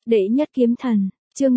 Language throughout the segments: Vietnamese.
Đệ nhất kiếm thần, chương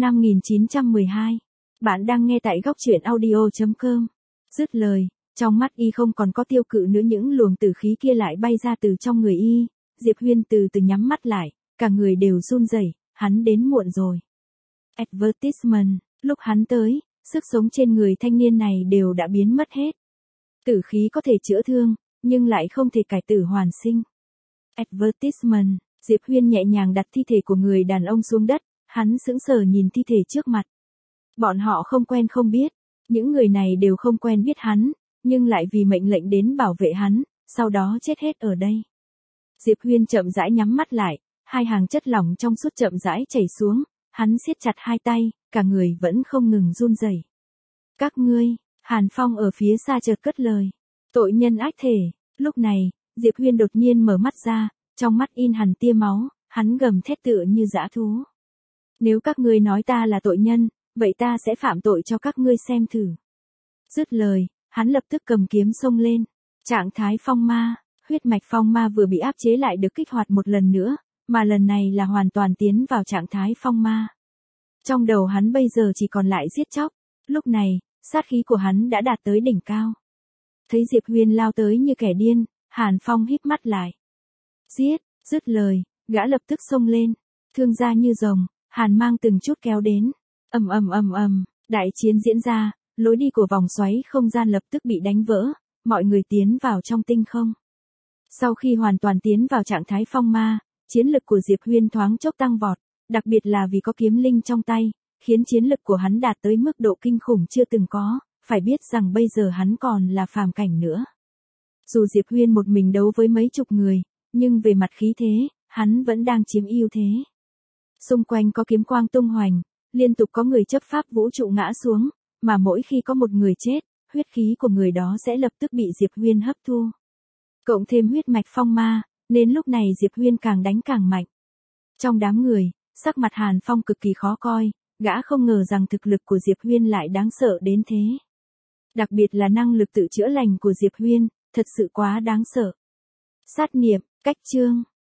5912. Bạn đang nghe tại góc truyện audio.com. Dứt lời, trong mắt y không còn có tiêu cự nữa, những luồng tử khí kia lại bay ra từ trong người y. Diệp Huyên từ từ nhắm mắt lại, cả người đều run rẩy, hắn đến muộn rồi. Advertisement, lúc hắn tới, sức sống trên người thanh niên này đều đã biến mất hết. Tử khí có thể chữa thương, nhưng lại không thể cải tử hoàn sinh. Advertisement, Diệp Huyên nhẹ nhàng đặt thi thể của người đàn ông xuống đất, hắn sững sờ nhìn thi thể trước mặt. Bọn họ không quen không biết, những người này đều không quen biết hắn, nhưng lại vì mệnh lệnh đến bảo vệ hắn, sau đó chết hết ở đây. Diệp Huyên chậm rãi nhắm mắt lại, hai hàng chất lỏng trong suốt chậm rãi chảy xuống, hắn siết chặt hai tay, cả người vẫn không ngừng run rẩy. Các ngươi, Hàn Phong ở phía xa chợt cất lời. Tội nhân ách thể. Lúc này, Diệp Huyên đột nhiên mở mắt ra, trong mắt in hằn tia máu, hắn gầm thét tựa như dã thú. Nếu các ngươi nói ta là tội nhân, vậy ta sẽ phạm tội cho các ngươi xem thử. Dứt lời, hắn lập tức cầm kiếm xông lên. Trạng thái phong ma, huyết mạch phong ma vừa bị áp chế lại được kích hoạt một lần nữa, mà lần này là hoàn toàn tiến vào trạng thái phong ma. Trong đầu hắn bây giờ chỉ còn lại giết chóc, lúc này, sát khí của hắn đã đạt tới đỉnh cao. Thấy Diệp Huyên lao tới như kẻ điên, Hàn Phong híp mắt lại. Giết, dứt lời, gã lập tức xông lên, thương ra như rồng, hàn mang từng chút kéo đến. Ầm, đại chiến diễn ra, lối đi của vòng xoáy không gian lập tức bị đánh vỡ, mọi người tiến vào trong tinh không. Sau khi hoàn toàn tiến vào trạng thái phong ma, chiến lực của Diệp Huyên thoáng chốc tăng vọt, đặc biệt là vì có kiếm linh trong tay, khiến chiến lực của hắn đạt tới mức độ kinh khủng chưa từng có, phải biết rằng bây giờ hắn còn là phàm cảnh nữa. Dù Diệp Huyên một mình đấu với mấy chục người, nhưng về mặt khí thế, hắn vẫn đang chiếm ưu thế. Xung quanh có kiếm quang tung hoành, liên tục có người chấp pháp vũ trụ ngã xuống, mà mỗi khi có một người chết, huyết khí của người đó sẽ lập tức bị Diệp Huyên hấp thu. Cộng thêm huyết mạch phong ma, nên lúc này Diệp Huyên càng đánh càng mạnh. Trong đám người, sắc mặt Hàn Phong cực kỳ khó coi, gã không ngờ rằng thực lực của Diệp Huyên lại đáng sợ đến thế. Đặc biệt là năng lực tự chữa lành của Diệp Huyên, thật sự quá đáng sợ. Sát niệm, cách chương.